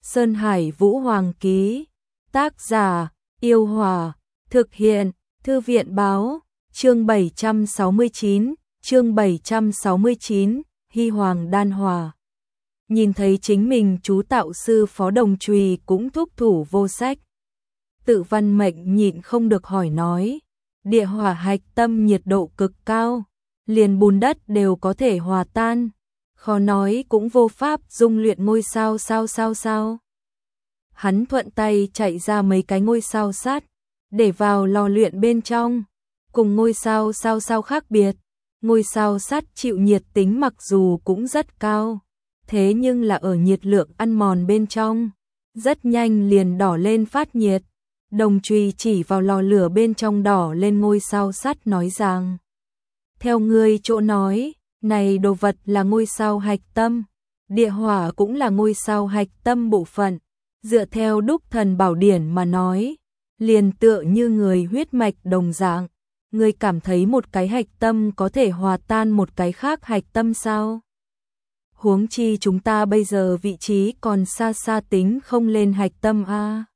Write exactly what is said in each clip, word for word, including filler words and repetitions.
Sơn Hải Vũ Hoàng ký. Tác giả: Yêu Hòa. Thực hiện: Thư viện báo. Chương bảy trăm sáu mươi chín, chương bảy trăm sáu mươi chín, Hy Hoàng Đan Hòa. Nhìn thấy chính mình chú tạo sư Phó Đồng Trùy cũng thúc thủ vô sách. Tự Văn Mệnh nhịn không được hỏi nói, địa hỏa hạch tâm nhiệt độ cực cao, liền bùn đất đều có thể hòa tan, khó nói cũng vô pháp dung luyện ngôi sao sao sao sao. Hắn thuận tay chạy ra mấy cái ngôi sao sắt, để vào lò luyện bên trong. Cùng ngôi sao sao sao khác biệt, ngôi sao sắt chịu nhiệt tính mặc dù cũng rất cao, thế nhưng là ở nhiệt lượng ăn mòn bên trong, rất nhanh liền đỏ lên phát nhiệt. Đồng Trùy chỉ vào lò lửa bên trong đỏ lên ngôi sao sắt nói rằng, theo ngươi chỗ nói, này đồ vật là ngôi sao hạch tâm, địa hỏa cũng là ngôi sao hạch tâm bộ phận, dựa theo Đúc Thần Bảo Điển mà nói, liền tựa như người huyết mạch đồng dạng. Ngươi cảm thấy một cái hạch tâm có thể hòa tan một cái khác hạch tâm sao? Huống chi chúng ta bây giờ vị trí còn xa xa tính không lên hạch tâm a.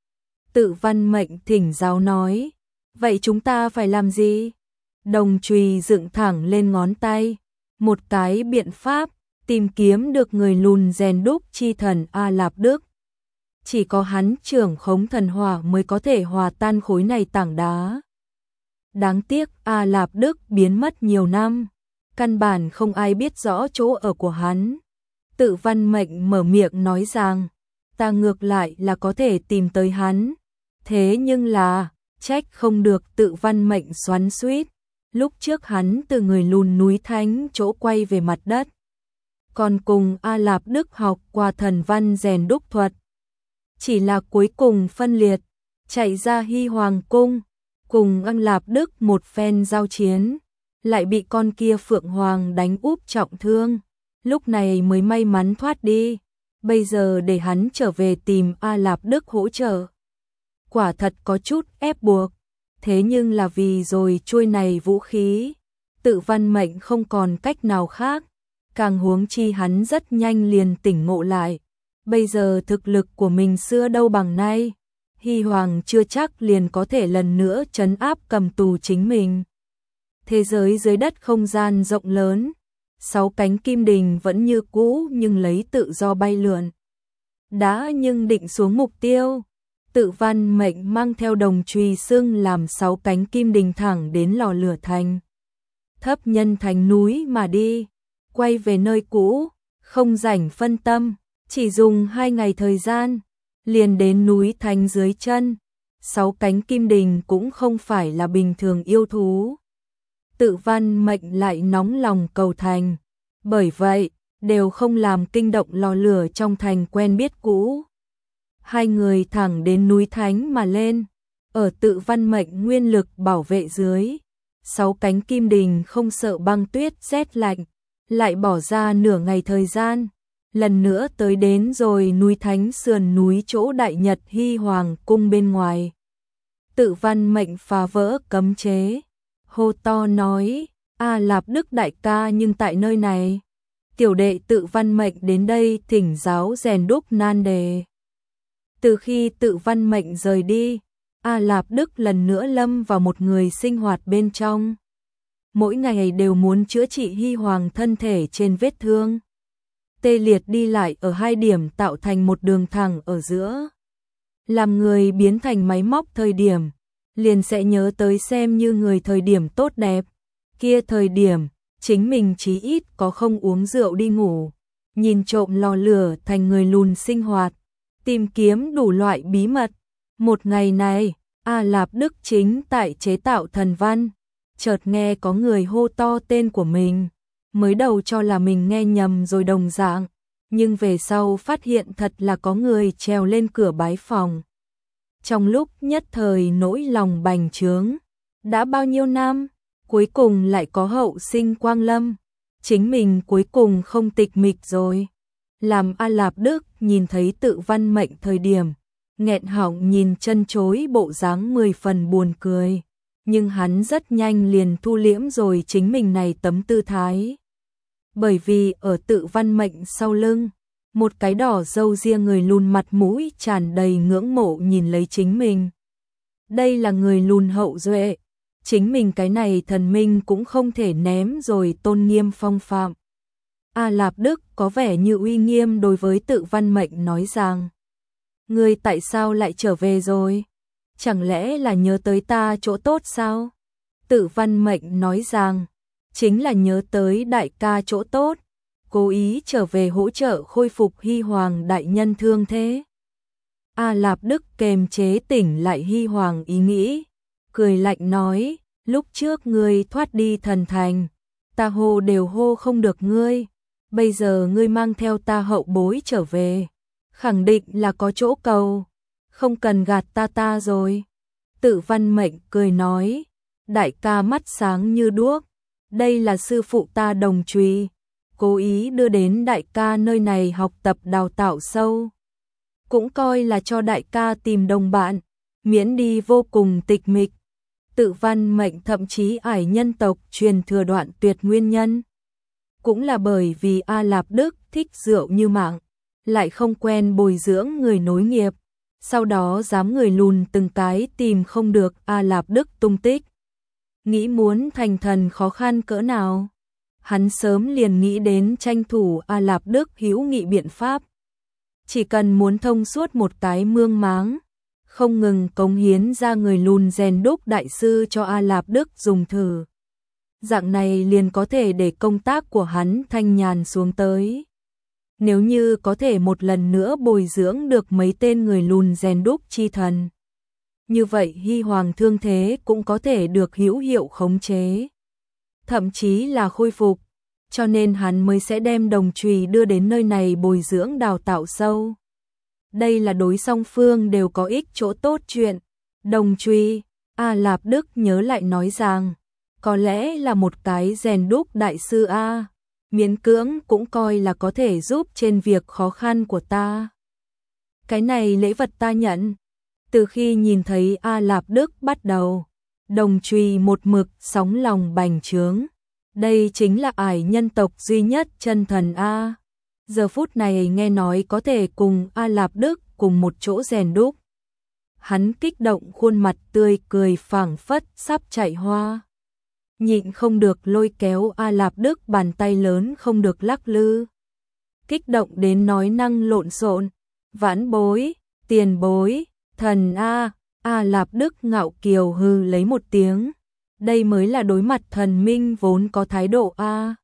Tự Văn Mệnh thỉnh giáo nói, vậy chúng ta phải làm gì? Đồng Trùy dựng thẳng lên ngón tay, một cái biện pháp, tìm kiếm được người lùn rèn đúc chi thần A Lạp Đức. Chỉ có hắn trưởng khống thần hỏa mới có thể hòa tan khối này tảng đá. Đáng tiếc A Lạp Đức biến mất nhiều năm, căn bản không ai biết rõ chỗ ở của hắn. Tự Văn Mệnh mở miệng nói rằng, ta ngược lại là có thể tìm tới hắn. Thế nhưng là, trách không được Tự Văn Mệnh xoắn xuýt. Lúc trước hắn từ người lùn núi thánh chỗ quay về mặt đất, còn cùng A Lạp Đức học qua thần văn rèn đúc thuật. Chỉ là cuối cùng phân liệt, chạy ra Hy Hoàng cung, cùng A Lạp Đức một phen giao chiến, lại bị con kia Phượng Hoàng đánh úp trọng thương, lúc này mới may mắn thoát đi. Bây giờ để hắn trở về tìm A Lạp Đức hỗ trợ, quả thật có chút ép buộc. Thế nhưng là vì rồi chuôi này vũ khí, Tự Văn Mệnh không còn cách nào khác, càng huống chi hắn rất nhanh liền tỉnh ngộ lại. Bây giờ thực lực của mình xưa đâu bằng nay, Hy Hoàng chưa chắc liền có thể lần nữa trấn áp cầm tù chính mình. Thế giới dưới đất không gian rộng lớn, sáu cánh kim đình vẫn như cũ nhưng lấy tự do bay lượn. Đã nhưng định xuống mục tiêu, Tự Văn Mệnh mang theo Đồng Trùy xưng làm sáu cánh kim đình thẳng đến lò lửa thành Thấp Nhân Thành núi mà đi, quay về nơi cũ, không rảnh phân tâm, chỉ dùng hai ngày thời gian, liền đến núi Thành dưới chân. Sáu cánh kim đình cũng không phải là bình thường yêu thú. Tự Văn Mệnh lại nóng lòng cầu thành, bởi vậy, đều không làm kinh động lò lửa trong thành quen biết cũ. Hai người thẳng đến núi Thánh mà lên, ở Tự Văn Mệnh nguyên lực bảo vệ dưới, sáu cánh kim đình không sợ băng tuyết rét lạnh, lại bỏ ra nửa ngày thời gian, lần nữa tới đến rồi núi Thánh sườn núi chỗ Đại Nhật Hy Hoàng cung bên ngoài. Tự Văn Mệnh phá vỡ cấm chế, hô to nói, A Lạp Đức đại ca nhưng tại nơi này, tiểu đệ Tự Văn Mệnh đến đây thỉnh giáo rèn đúc nan đề. Từ khi Tự Văn Mệnh rời đi, A Lạp Đức lần nữa lâm vào một người sinh hoạt bên trong. Mỗi ngày đều muốn chữa trị Hy Hoàng thân thể trên vết thương. Tê liệt đi lại ở hai điểm tạo thành một đường thẳng ở giữa. Làm người biến thành máy móc thời điểm, liền sẽ nhớ tới xem như người thời điểm tốt đẹp. Kia thời điểm, chính mình chí ít có không uống rượu đi ngủ, nhìn trộm lò lửa thành người lùn sinh hoạt, tìm kiếm đủ loại bí mật. Một ngày này, A Lạp Đức chính tại chế tạo thần văn, chợt nghe có người hô to tên của mình, mới đầu cho là mình nghe nhầm rồi đồng dạng, nhưng về sau phát hiện thật là có người trèo lên cửa bái phòng. Trong lúc nhất thời nỗi lòng bành trướng, đã bao nhiêu năm, cuối cùng lại có hậu sinh quang lâm, chính mình cuối cùng không tịch mịch rồi. Làm A Lạp Đức nhìn thấy Tự Văn Mệnh thời điểm, nghẹn họng nhìn chân chối bộ dáng mười phần buồn cười, nhưng hắn rất nhanh liền thu liễm rồi chính mình này tấm tư thái. Bởi vì ở Tự Văn Mệnh sau lưng, Một cái đỏ râu ria người lùn mặt mũi tràn đầy ngưỡng mộ nhìn lấy chính mình. Đây là người lùn hậu duệ, chính mình cái này thần minh cũng không thể ném rồi tôn nghiêm phong phạm. A Lạp Đức có vẻ như uy nghiêm đối với Tự Văn Mệnh nói rằng: Ngươi tại sao lại trở về rồi? Chẳng lẽ là nhớ tới ta chỗ tốt sao? Tự Văn Mệnh nói rằng: chính là nhớ tới đại ca chỗ tốt, cố ý trở về hỗ trợ khôi phục Hy Hoàng đại nhân thương thế. A Lạp Đức kềm chế tỉnh lại Hy Hoàng ý nghĩ, cười lạnh nói: lúc trước ngươi thoát đi thần thành, ta hô đều hô không được ngươi, bây giờ ngươi mang theo ta hậu bối trở về, khẳng định là có chỗ cầu, không cần gạt ta ta rồi. Tự Văn Mệnh cười nói: đại ca mắt sáng như đuốc, đây là sư phụ ta Đồng Trùy, cố ý đưa đến đại ca nơi này học tập đào tạo sâu, cũng coi là cho đại ca tìm đồng bạn, miễn đi vô cùng tịch mịch. Tự Văn Mệnh thậm chí ải nhân tộc truyền thừa đoạn tuyệt nguyên nhân, cũng là bởi vì A Lạp Đức thích rượu như mạng, lại không quen bồi dưỡng người nối nghiệp, sau đó dám người lùn từng cái tìm không được A Lạp Đức tung tích. Nghĩ muốn thành thần khó khăn cỡ nào, hắn sớm liền nghĩ đến tranh thủ A Lạp Đức hữu nghị biện pháp. Chỉ cần muốn thông suốt một cái mương máng, không ngừng cống hiến ra người lùn rèn đúc đại sư cho A Lạp Đức dùng thử. Dạng này liền có thể để công tác của hắn thanh nhàn xuống tới. Nếu như có thể một lần nữa bồi dưỡng được mấy tên người lùn rèn đúc chi thần, như vậy Hy Hoàng thương thế cũng có thể được hữu hiệu khống chế, thậm chí là khôi phục, cho nên hắn mới sẽ đem Đồng Trùy đưa đến nơi này bồi dưỡng đào tạo sâu. Đây là đối song phương đều có ích chỗ tốt chuyện. Đồng Trùy, A Lạp Đức nhớ lại nói rằng, có lẽ là một cái rèn đúc đại sư A, miễn cưỡng cũng coi là có thể giúp trên việc khó khăn của ta. Cái này lễ vật ta nhận. Từ khi nhìn thấy A Lạp Đức bắt đầu, Đồng Trùy một mực sóng lòng bành trướng. Đây chính là ải nhân tộc duy nhất chân thần A. Giờ phút này nghe nói có thể cùng A Lạp Đức cùng một chỗ rèn đúc. Hắn kích động khuôn mặt tươi cười phảng phất sắp chảy hoa. Nhịn không được lôi kéo A Lạp Đức bàn tay lớn không được lắc lư. Kích động đến nói năng lộn xộn. Vãn bối, tiền bối, thần A. A Lạp Đức ngạo kiều hư lấy một tiếng. Đây mới là đối mặt thần minh vốn có thái độ A.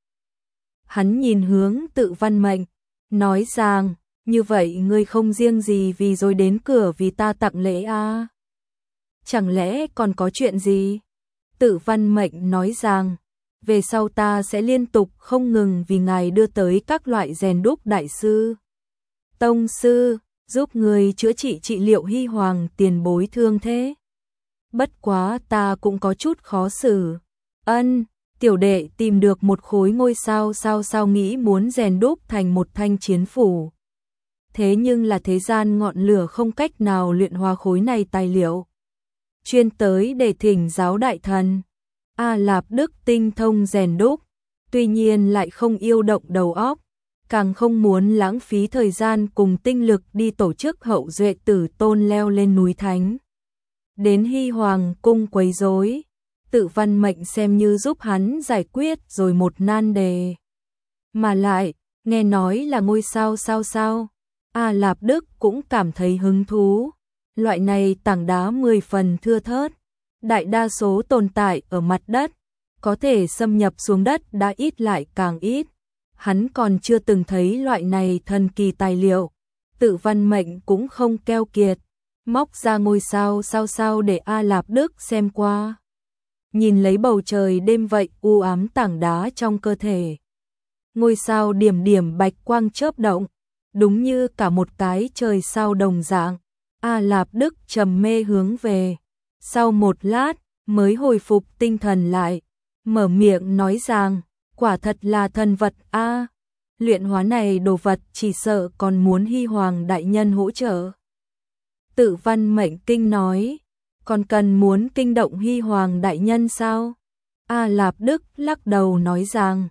Hắn nhìn hướng Tự Văn Mệnh, nói rằng, như vậy ngươi không riêng gì vì rồi đến cửa vì ta tặng lễ A. Chẳng lẽ còn có chuyện gì? Tự Văn Mệnh nói rằng, về sau ta sẽ liên tục không ngừng vì ngài đưa tới các loại rèn đúc đại sư, tông sư, giúp người chữa trị trị liệu Hy Hoàng tiền bối thương thế. Bất quá ta cũng có chút khó xử. Ân, tiểu đệ tìm được một khối ngôi sao sao sao nghĩ muốn rèn đúc thành một thanh chiến phủ. Thế nhưng là thế gian ngọn lửa không cách nào luyện hóa khối này tài liệu. Chuyên tới để thỉnh giáo đại thần. A Lạp Đức tinh thông rèn đúc, tuy nhiên lại không yêu động đầu óc, càng không muốn lãng phí thời gian cùng tinh lực đi tổ chức hậu duệ tử tôn leo lên núi thánh. Đến Hy Hoàng cung quấy rối, Tự Văn Mệnh xem như giúp hắn giải quyết rồi một nan đề. Mà lại, nghe nói là ngôi sao sao sao, A Lạp Đức cũng cảm thấy hứng thú. Loại này tảng đá mười phần thưa thớt, đại đa số tồn tại ở mặt đất, có thể xâm nhập xuống đất đã ít lại càng ít. Hắn còn chưa từng thấy loại này thần kỳ tài liệu. Tự Văn Mệnh cũng không keo kiệt, móc ra ngôi sao sao sao để A Lạp Đức xem qua. Nhìn lấy bầu trời đêm vậy u ám tảng đá trong cơ thể. Ngôi sao điểm điểm bạch quang chớp động, đúng như cả một cái trời sao đồng dạng. A Lạp Đức trầm mê hướng về. Sau một lát mới hồi phục tinh thần lại, mở miệng nói rằng, quả thật là thần vật A. Luyện hóa này đồ vật chỉ sợ còn muốn Hy Hoàng đại nhân hỗ trợ. Tự Văn Mệnh kinh nói, còn cần muốn kinh động Hy Hoàng đại nhân sao? A Lạp Đức lắc đầu nói rằng,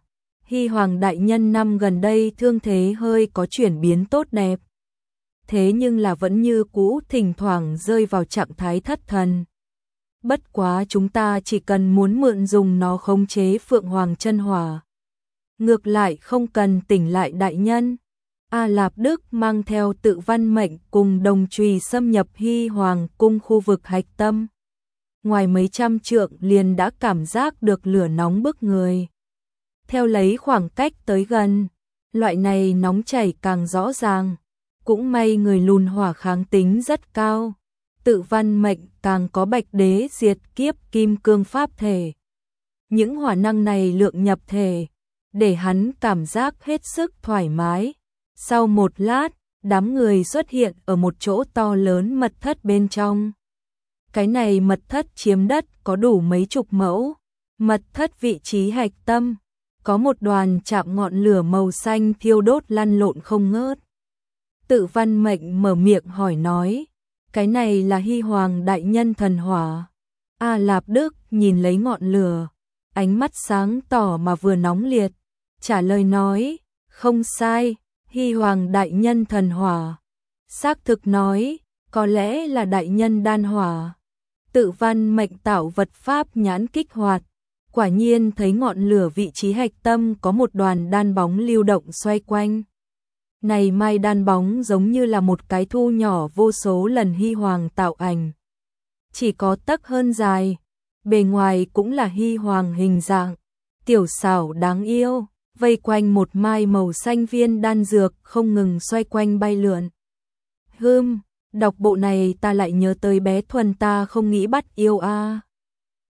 Hy Hoàng đại nhân năm gần đây thương thế hơi có chuyển biến tốt đẹp. Thế nhưng là vẫn như cũ thỉnh thoảng rơi vào trạng thái thất thần. Bất quá chúng ta chỉ cần muốn mượn dùng nó khống chế Phượng Hoàng chân hỏa. Ngược lại không cần tỉnh lại đại nhân. A Lạp Đức mang theo Tự Văn Mệnh cùng đồng chùy xâm nhập Hy Hoàng cung khu vực hạch tâm. Ngoài mấy trăm trượng liền đã cảm giác được lửa nóng bức người. Theo lấy khoảng cách tới gần, loại này nóng chảy càng rõ ràng. Cũng may người lùn hỏa kháng tính rất cao. Tự Văn Mệnh càng có Bạch Đế diệt kiếp kim cương pháp thể. Những hỏa năng này lượng nhập thể, để hắn cảm giác hết sức thoải mái. Sau một lát, đám người xuất hiện ở một chỗ to lớn mật thất bên trong. Cái này mật thất chiếm đất có đủ mấy chục mẫu. Mật thất vị trí hạch tâm, có một đoàn chạm ngọn lửa màu xanh thiêu đốt lăn lộn không ngớt. Tự Văn Mệnh mở miệng hỏi nói, cái này là Hy Hoàng đại nhân thần hỏa. A Lạp Đức nhìn lấy ngọn lửa, ánh mắt sáng tỏ mà vừa nóng liệt, trả lời nói, không sai, Hy Hoàng đại nhân thần hỏa. Xác thực nói, có lẽ là đại nhân đan hỏa. Tự Văn Mệnh tạo vật pháp nhãn kích hoạt, quả nhiên thấy ngọn lửa vị trí hạch tâm có một đoàn đan bóng lưu động xoay quanh. Này mai đan bóng giống như là một cái thu nhỏ vô số lần Hy Hoàng tạo ảnh. Chỉ có tấc hơn dài, bề ngoài cũng là Hy Hoàng hình dạng, tiểu xảo đáng yêu, vây quanh một mai màu xanh viên đan dược không ngừng xoay quanh bay lượn. Hưm, đọc bộ này ta lại nhớ tới bé Thuần ta không nghĩ bắt yêu a.